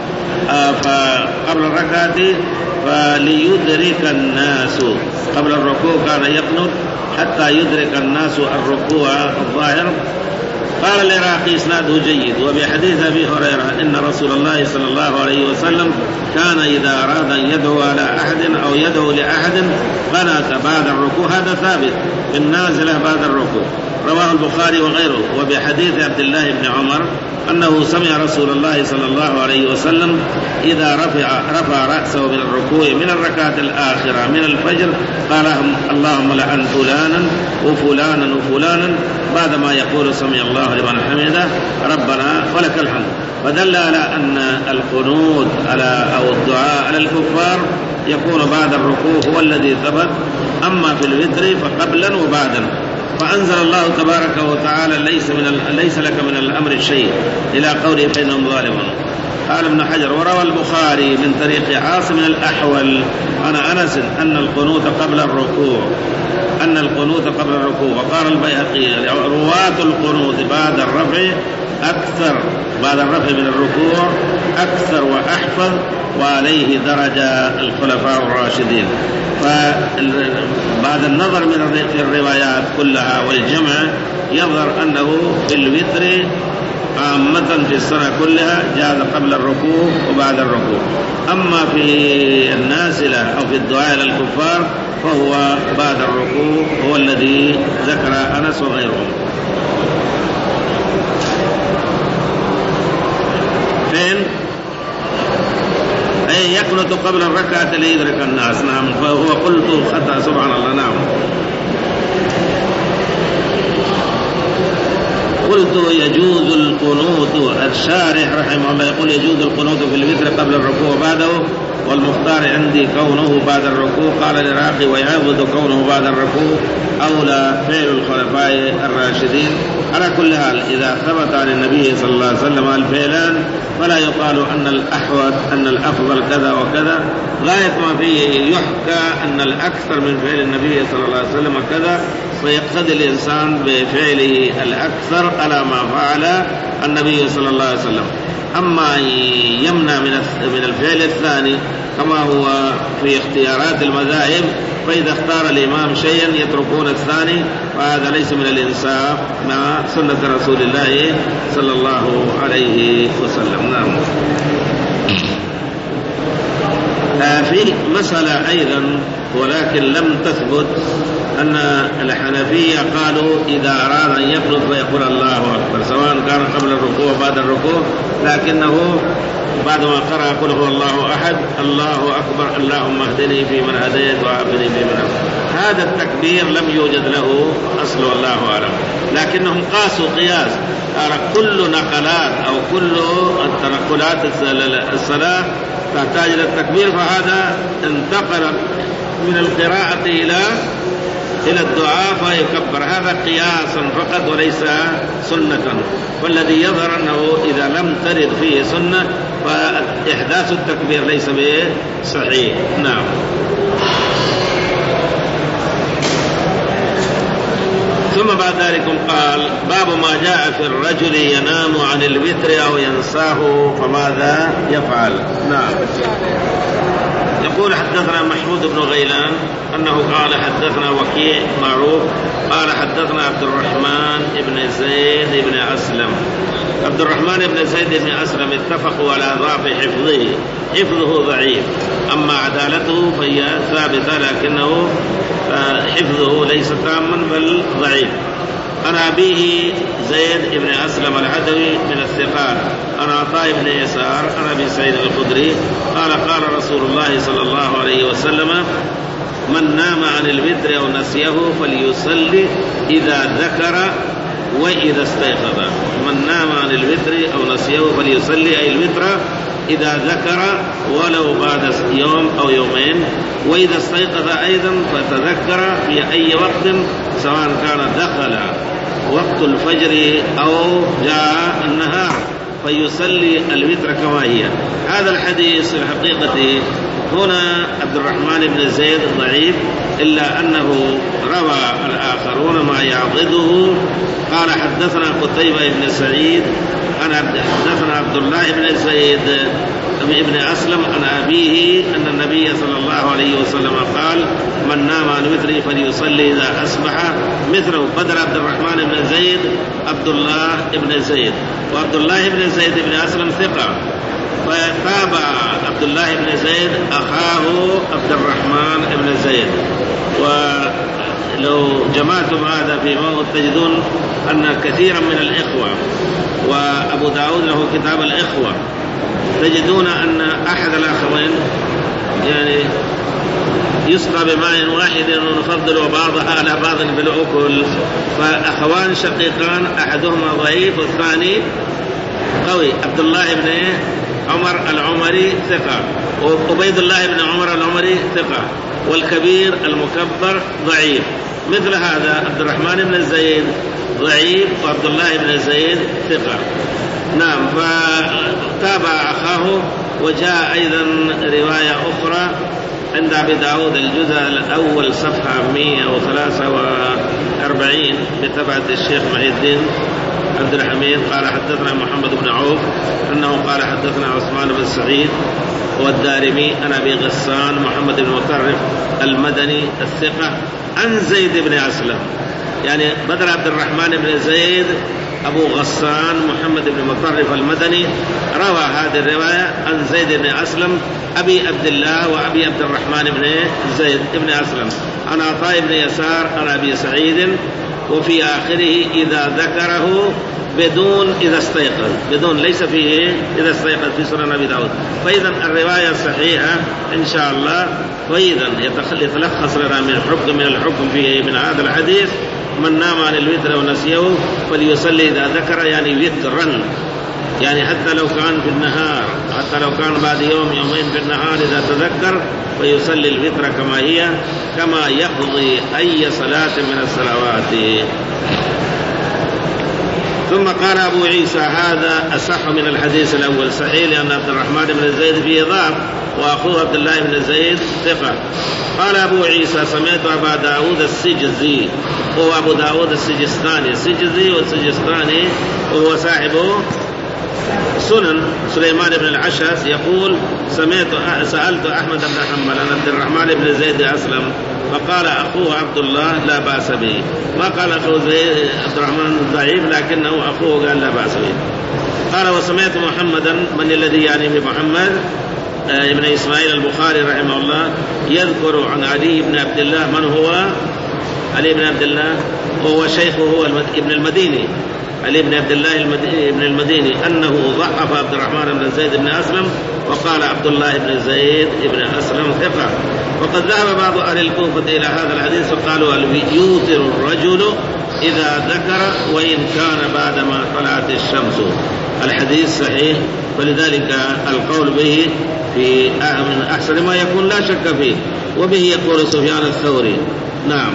فقبل الركعة فليدرك الناس قبل الركوع كان يقنط حتى يدرك الناس الركوع الظاهر. قال العراقي إسناده جيد. وبحديث أبي هريرة إن رسول الله صلى الله عليه وسلم كان إذا أراد أن يدعو على أحد أو يدعو لأحد قنت بعد الركوع. هذا ثابت في النازلة بعد الركوع رواه البخاري وغيره. وبحديث عبد الله بن عمر أنه سمع رسول الله صلى الله عليه وسلم إذا رفع, رفع رأسه من الركوع من الركعة الآخرة من الفجر قال اللهم لعن فلانا وفلانا وفلانا بعدما يقول سمع الله لمن حمده ربنا ولك الحمد. فدل على أن القنوت على أو الدعاء على الكفار يكون بعد الركوع هو الذي ثبت. أما في الوتر فقبلا وبعدا. فأنزل الله تبارك وتعالى ليس, من ليس لك من الأمر شيء إلى قوله فإنهم ظالمون. قال ابن حجر وروى البخاري من طريق عاصم الأحول عن أنس أن القنوت قبل الركوع أن القنوت قبل الركوع. وقال البيهقي رواة القنوت بعد الرفع أكثر بعد الرفع من الركوع أكثر وأحفظ وعليه درجة الخلفاء الراشدين. فبعد النظر من في الروايات كلها والجمع يظهر أنه في الوتر عامة في السنة كلها جاز قبل الركوع وبعد الركوع. أما في النازلة أو في الدعاء للكفار فهو بعد الركوع هو الذي ذكر أنس وغيره. فين أي يقنط قبل الركعة ليدرك الناس. نعم. فهو قلت خطأ سبحان الله. نعم. قلت يجوز القنوت. الشارح رحمه الله يقول يجوز القنوت في الوتر قبل الركوع بعده والمختار عندي كونه بعد الركوع. قال العراقي ويعبد كونه بعد الركوع أولى فعل الخلفاء الراشدين. على كل حال إذا ثبت عن النبي صلى الله عليه وسلم الفعلان فلا يقال أن الأحوط أن الأفضل كذا وكذا. غاية ما فيه يحكى أن الأكثر من فعل النبي صلى الله عليه وسلم كذا فيقتدي الإنسان بفعله الأكثر على ما فعل النبي صلى الله عليه وسلم. أما يمنع من الفعل الثاني كما هو في اختيارات المذاهب فإذا اختار الإمام شيئا يتركون الثاني وهذا ليس من الإنصاف مع سنة رسول الله صلى الله عليه وسلم. نعم. في مسألة أيضا ولكن لم تثبت أن الحنفية قالوا إذا أراد أن يقنط فيقول الله أكبر سواء كان قبل الركوع بعد الركوع لكنه بعدما قرأ قل هو الله أحد الله أكبر اللهم اهدني فيمن هديت وعافني فيمن عافيت. هذا التكبير لم يوجد له أصل والله أعلم. لكنهم قاسوا قياس على كل نقلات أو كل التنقلات الصلاة تحتاج إلى التكبير فهذا انتقل من القراءة إلى إلى الدعاء فيكبر. هذا قياسا فقط وليس سنة. والذي يظهر أنه إذا لم ترد فيه سنة فإحداث التكبير ليس به صحيح. نعم. ثم بعد ذلك قال باب ما جاء في الرجل ينام عن الوتر أو ينساه فماذا يفعل. نعم. يقول حدثنا محمود بن غيلان أنه قال حدثنا وكيع معروف قال حدثنا عبد الرحمن بن زيد بن أسلم. عبد الرحمن بن زيد بن أسلم اتفقوا على ضعف حفظه، حفظه ضعيف، أما عدالته فهي ثابتة لكنه حفظه ليس تاما بل ضعيف. عن أبيه زيد بن أسلم العدوي من الثقات عن عطاء بن يسار عن أبي سعيد الخدري قال قال رسول الله صلى الله عليه وسلم: من نام عن الوتر أو نسيه فليصلي إذا ذكر وإذا استيقظ. من نام عن الوتر أو نسيه فليصلي أي الوتر إذا ذكر ولو بعد يوم أو يومين، وإذا استيقظ أيضا فتذكر في أي وقت سواء كان دخل وقت الفجر أو جاء النهار فيصلي الوتر كما هي. هذا الحديث الحقيقة هنا عبد الرحمن بن زيد ضعيف، إلا أنه روى الآخرون ما يعضده. قال حدثنا قتيبة بن سعيد أنا حدثنا عبد الله بن زيد بن أسلم عن أبيه أن النبي صلى الله عليه وسلم قال: من نام عن وتره فليصلي إذا أصبح مثله. بدل عبد الرحمن بن زيد عبد الله بن زيد، وعبد الله بن زيد بن أسلم ثقة، فتابع عبد الله بن زيد أخاه عبد الرحمن بن زيد. ولو جمعتم هذا في موضوع تجدون أن كثيرا من الإخوة، وأبو داود له كتاب الإخوة، تجدون أن أحد الأخوين يعني يسقى بماء واحد ونفضل بعضها على بعض بالأكل، فأخوان شقيقان أحدهما ضعيف والثاني قوي. عبد الله بن عمر العمري ثقة، وعبيد الله بن عمر العمري ثقة، والكبير المكبر ضعيف. مثل هذا عبد الرحمن بن زيد ضعيف وعبد الله بن زيد ثقة. نعم، فتابع أخاه. وجاء أيضا رواية أخرى عند أبي داود الجزء الأول صفحة مئة وثلاثة وأربعين بتبعة الشيخ محي الدين عبد الحميد قال حدثنا محمد بن عوف أنه قال حدثنا عثمان بن سعيد والدارمي عن أبي غسان محمد بن مطرف المدني الثقة عن زيد بن أسلم. يعني بدر عبد الرحمن بن زيد أبو غسان محمد بن مطرف المدني روى هذه الرواية عن زيد بن أسلم أبي عبد الله وأبي عبد الرحمن بن زيد بن أسلم عن عطاء بن يسار عن أبي سعيد، وفي آخره إذا ذكره بدون إذا استيقظ، بدون ليس فيه إذا استيقظ في سنن أبي داود. فإذا الرواية صحيحة إن شاء الله. وإذا يتلخص لنا من الحكم من الحكم فيه من هذا الحديث: من نام عن الوتر ونسيه فليصلي إذا ذكر، يعني وترا، يعني حتى لو كان في النهار، حتى لو كان بعد يوم يومين في النهار إذا تذكر فيصلي الوتر كما هي، كما يقضي أي صلاة من الصلوات. ثم قال أبو عيسى: هذا أصح من الحديث الأول. صحيح لأن عبد الرحمن بن زيد فيه ضعف وأخوه عبد الله بن زيد ثقة. قال أبو عيسى: سمعت أبا داود السجزي، هو أبو داود السجستاني، السجزي والسجستاني وهو صاحبه سنن سليمان بن العشس، يقول: سمعت سألت أحمد بن حنبل عن عبد الرحمن بن زيد أسلم فقال أخوه عبد الله لا بأس به. ما قال أخوه زيد عبد الرحمن ضعيف، لكنه أخوه قال لا بأس به. قال: وسمعت محمدا، من الذي يعني بمحمد ابن إسماعيل البخاري رحمه الله، يذكر عن علي بن عبد الله. من هو علي بن عبد الله؟ وهو شيخه هو ابن المديني، علي بن عبد الله ابن المديني، أنه ضعف عبد الرحمن بن زيد بن أسلم، وقال عبد الله بن زيد بن أسلم ثقة. وقد ذهب بعض أهل الكوفة إلى هذا الحديث فقالوا: يوتر الرجل إذا ذكر وإن كان بعدما طلعت الشمس. الحديث صحيح، ولذلك القول به في من أحسن ما يكون لا شك فيه، وبه يقول سفيان الثوري. نعم،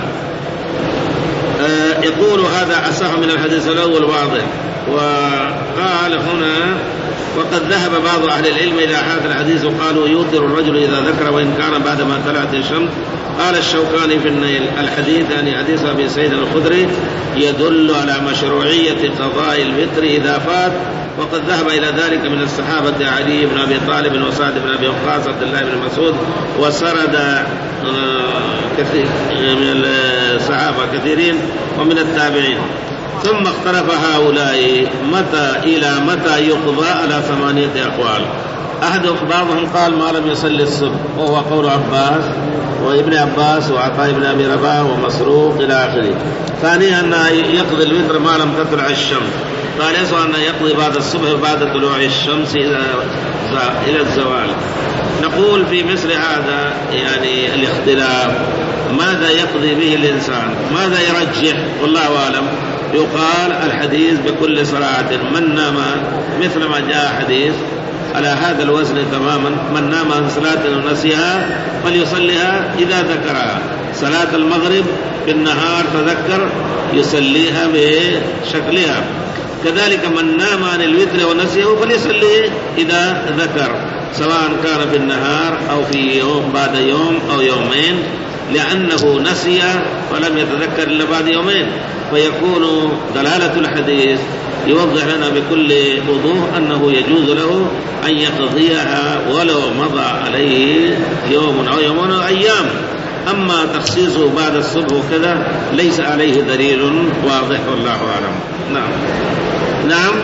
يقول هذا أصح من الحديث الأول واضح. وقال هنا وقد ذهب بعض أهل العلم إلى هذا الحديث وقالوا يوتر الرجل إذا ذكر وإن كان بعد ما طلعت الشمس. قال الشوكاني في النيل الحديث يعني حديث أبي سعيد الخدري يدل على مشروعية قضاء الوتر إذا فات، وقد ذهب إلى ذلك من الصحابة علي بن أبي طالب وسعد بن أبي وقاص عبد الله بن مسعود، وسرد كثير من الصحابة كثيرين ومن التابعين. ثم اختلف هؤلاء متى إلى متى يقضى على ثمانية أقوال. أحد بعضهم قال ما لم يصلي الصبح، وهو قول عباس وابن عباس وعطاء بن أبي رباح ومسروق إلى آخره. ثانيا أن يقضي الوتر ما لم تطلع الشمس. ثالثا أن يقضي بعد الصبح وبعد طلوع الشمس إلى الزوال. نقول في مثل هذا يعني الاختلاف ماذا يقضي به الإنسان، ماذا يرجح؟ والله أعلم. يقال الحديث بكل صراحة من نام مثل ما جاء حديث على هذا الوزن تماما، من نام عن صلاة ونسيها فليصليها إذا ذكرها. صلاة المغرب في النهار تذكر يصليها بشكلها. كذلك من نام عن الوتر ونسيه فليصليه إذا ذكر، سواء كان في النهار أو في يوم بعد يوم أو يومين، لأنه نسي ولم يتذكر إلا بعد يومين. فيكون دلالة الحديث يوضح لنا بكل وضوح أنه يجوز له أن يقضيها ولو مضى عليه يوم أو يومين أو أيام. أما تخصيصه بعد الصبح وكذا ليس عليه دليل واضح والله أعلم. نعم نعم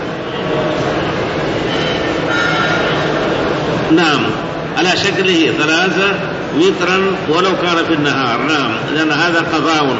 نعم على شكله ثلاثة وترا ولو كان في النهار. نعم، لأن هذا قضاء.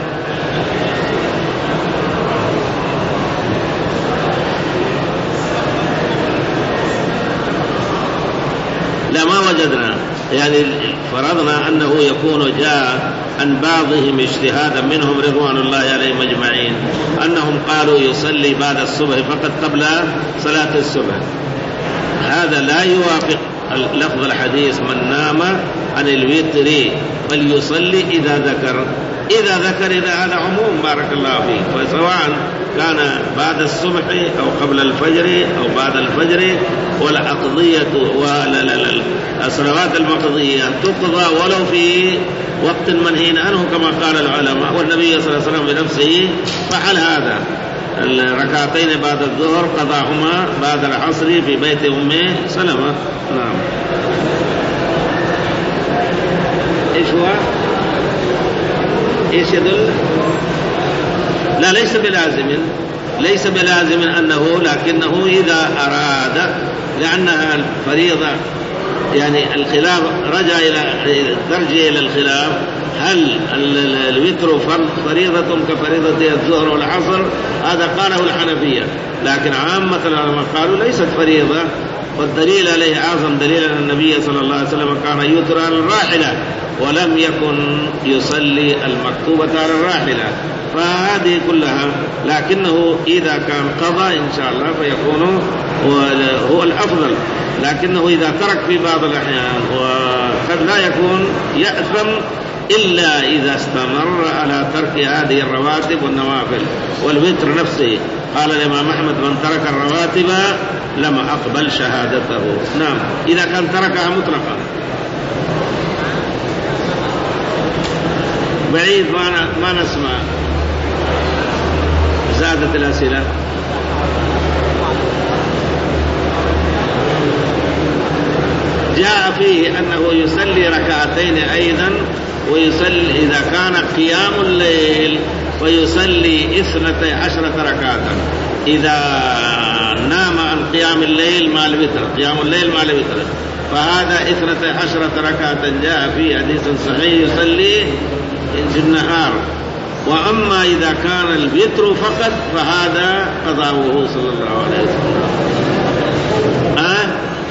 لا ما وجدنا، يعني فرضنا أنه يكون جاء عن بعضهم اجتهادا منهم رضوان الله عليهم أجمعين أنهم قالوا يصلي بعد الصبح فقط قبل صلاة الصبح. هذا لا يوافق لفظ الحديث من نام عن الوتر فليصلي إذا ذكر. إذا ذكر إذا هذا عموم بارك الله فيه، فسواء كان بعد الصبح أو قبل الفجر أو بعد الفجر، والأقضية والصلوات المقضية تقضى ولو في وقت منهي عنه كما قال العلماء. والنبي صلى الله عليه وسلم بنفسه فعل هذا، الركعتين بعد الظهر قضاهما بعد العصر في بيت أم سلمة. نعم. إيش هو؟ إيش يدل؟ لا ليس بلازم، ليس بلازم أنه، لكنه إذا أراد، لأنها الفريضة يعني الخلاف رجع إلى ترجع إلى الخلاف هل الوتر فريضة كفريضة الظهر والعصر؟ هذا قاله الحنفية، لكن عامة العلماء قالوا ليست فريضة. والدليل عليه أعظم دليل أن النبي صلى الله عليه وسلم كان يترى على الراحلة ولم يكن يصلي المكتوبة على الراحلة، فهذه كلها. لكنه إذا كان قضى إن شاء الله فيكون هو الأفضل، لكنه إذا ترك في بعض الأحيان وقد لا يكون يأثم إلا إذا استمر على ترك هذه الرواتب والنوافل. والوتر نفسه قال الإمام أحمد من ترك الرواتب لم أقبل شهادته. نعم، إذا كان تركها مطلقا. بعيد ما ما نسمع. زادت الأسئلة. جاء فيه أنه يصلي ركعتين أيضا، ويصلي إذا كان قيام الليل ويصلي اثنتي عشرة ركعة إذا نام عن قيام الليل مع الوتر، قيام الليل مع الوتر، فهذا اثنتي عشرة ركعة جاء في حديث صحيح يصلي في النهار. وأما إذا كان الوتر فقط فهذا قضاؤه صلى الله عليه وسلم. أه؟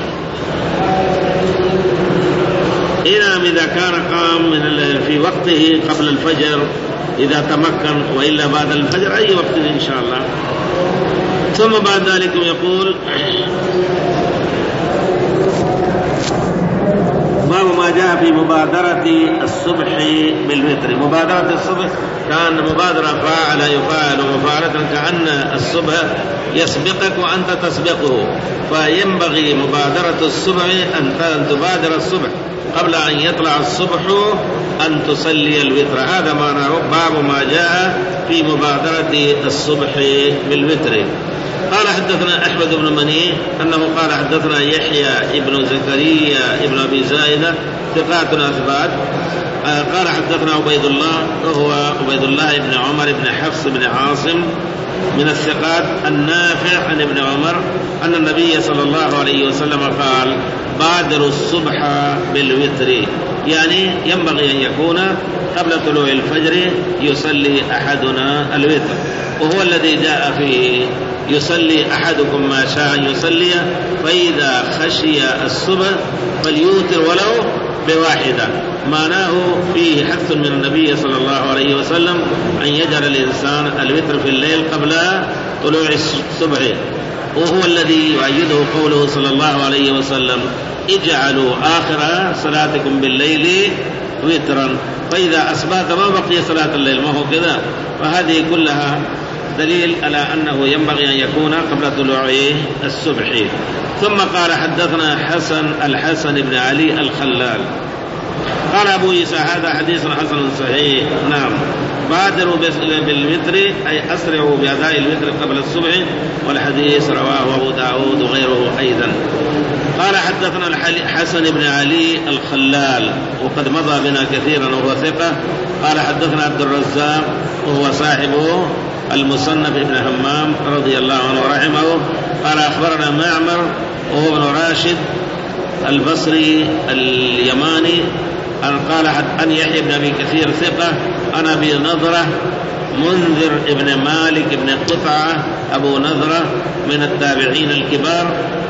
إنما إذا كان قام من في وقته قبل الفجر إذا تمكن، وإلا بعد الفجر أي وقت إن شاء الله. ثم بعد ذلك يقول باب ما جاء في مبادرة الصبح بالوتر. مبادرة الصبح كان مبادرة فاعل يفاعل مفاعلة، كأن الصبح يسبقك وأنت تسبقه، فينبغي مبادرة الصبح أن تبادر الصبح قبل أن يطلع الصبح أن تصلي الوتر. هذا معنى باب ما جاء في مبادرة الصبح بالوتر. قال حدثنا أحمد بن مني أنه قال حدثنا يحيى ابن زكريا ابن أبي زائدة ثقات أثبات قال حدثنا عبيد الله وهو عبيد الله بن عمر بن حفص بن عاصم من الثقات النافع عن ابن عمر أن النبي صلى الله عليه وسلم قال بادروا الصبح بالوتر، يعني ينبغي أن يكون قبل طلوع الفجر يصلي أحدنا الوتر، وهو الذي جاء فيه يصلي أحدكم ما شاء يصلي، فإذا خشي الصبح فليوتر ولو بواحدة. معناه فيه حث من النبي صلى الله عليه وسلم أن يجعل الإنسان الوتر في الليل قبل طلوع الصبح، وهو الذي يؤيده قوله صلى الله عليه وسلم اجعلوا آخر صلاتكم بالليل وترا، فإذا أصبحت ما بقي صلاة الليل، ما هو كذا. فهذه كلها دليل على أنه ينبغي أن يكون قبل طلوع الصبح. ثم قال حدثنا حسن الحسن بن علي الخلال قال أبو عيسى هذا حديث حسن صحيح. نعم، بادروا بالوتر أي أسرعوا بأداء الوتر قبل الصبح، والحديث رواه أبو داود وغيره أيضا. قال حدثنا الحسن بن علي الخلال وقد مضى بنا كثيرا وهو ثقة. قال حدثنا عبد الرزاق وهو صاحبه المصنف ابن همام رضي الله عنه ورحمه. قال أخبرنا معمر وهو ابن راشد البصري اليماني أن قال عن يحيى بن أبي كثير ثقة عن أبي نضرة منذر ابن مالك ابن قطعة أبو نضرة من التابعين الكبار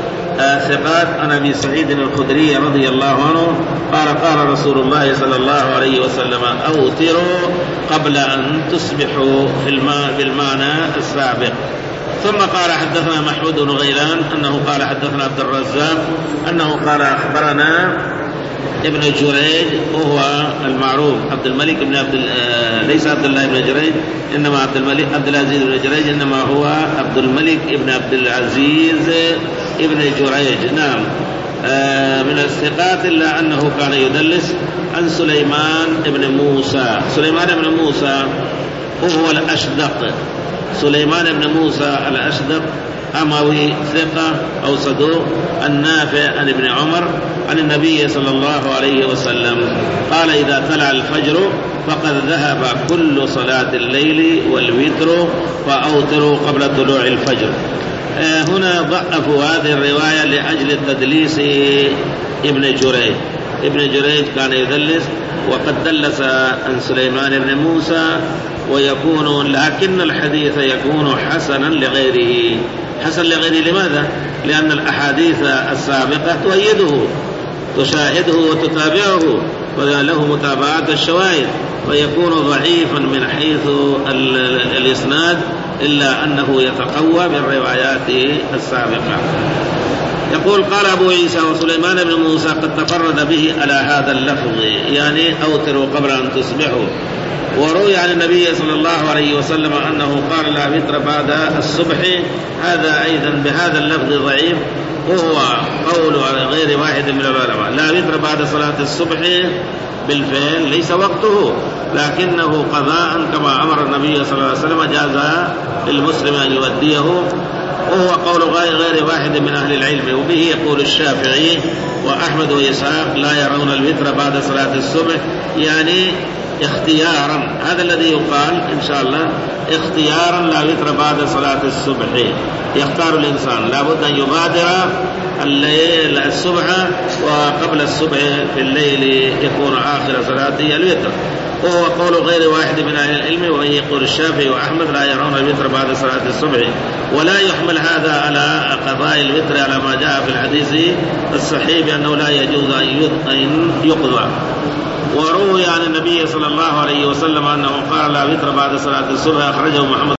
ثقات عن أبي سعيد الخدري رضي الله عنه قال قال رسول الله صلى الله عليه وسلم أوتروا قبل أن تصبحوا في الماء بالمعنى السابق. ثم قال حدثنا محمود بن غيلان أنه قال حدثنا عبد الرزاق أنه قال أخبرنا ابن جريج وهو المعروف عبد الملك بن عبد ليس عبد الله بن جريج إنما عبد الملك عبد العزيز بن جريج إنما هو عبد الملك بن عبد العزيز ابن جريج. نعم، من الثقات إلا أنه كان يدلس. عن سليمان بن موسى سليمان بن موسى وهو الأشدق سليمان بن موسى الأشدق أموي ثقة أو صدوق النافع عن ابن عمر عن النبي صلى الله عليه وسلم قال إذا طلع الفجر فقد ذهب كل صلاة الليل والوتر فأوتروا قبل طلوع الفجر. آه هنا ضعفوا هذه الرواية لأجل التدليس ابن جريج. ابن جريج كان يدلس وقد دلس عن سليمان بن موسى ويكون لكن الحديث يكون حسنا لغيره. حسن لغيره لماذا؟ لأن الأحاديث السابقة تؤيده تشاهده وتتابعه وله متابعات الشواهد، ويكون ضعيفا من حيث الإسناد إلا أنه يتقوى بالروايات السابقة. يقول قال أبو عيسى وسليمان بن موسى قد تفرد به على هذا اللفظ، يعني أوتروا قبل أن تصبحوا. وروي عن النبي صلى الله عليه وسلم أنه قال لا وتر بعد الصبح، هذا أيضا بهذا اللفظ ضعيف، وهو قول غير واحد من العلماء. لا وتر بعد صلاة الصبح بالفعل ليس وقته، لكنه قضاء كما أمر النبي صلى الله عليه وسلم جاز للمسلم أن يؤديه، وهو قول غير واحد من أهل العلم. وبه يقول الشافعي وأحمد وإسحاق لا يرون الوتر بعد صلاة الصبح، يعني اختيارا، هذا الذي يقال إن شاء الله اختيارا لا وتر بعد صلاة الصبح. يختار الإنسان لابد أن يبادر الليل الصبح، وقبل الصبح في الليل يكون آخر صلاته الوتر، وهو قول غير واحد من أهل العلم. ومن يقول الشافعي وأحمد لا يرون الوتر بعد صلاة الصبح، ولا يحمل هذا على قضاء الوتر على ما جاء في الحديث الصحيح بأنه لا يجوز أن يقضى. وروي عن النبي صلى الله عليه وسلم أنه قال لا وتر بعد صلاة الصبح، أخرجه محمد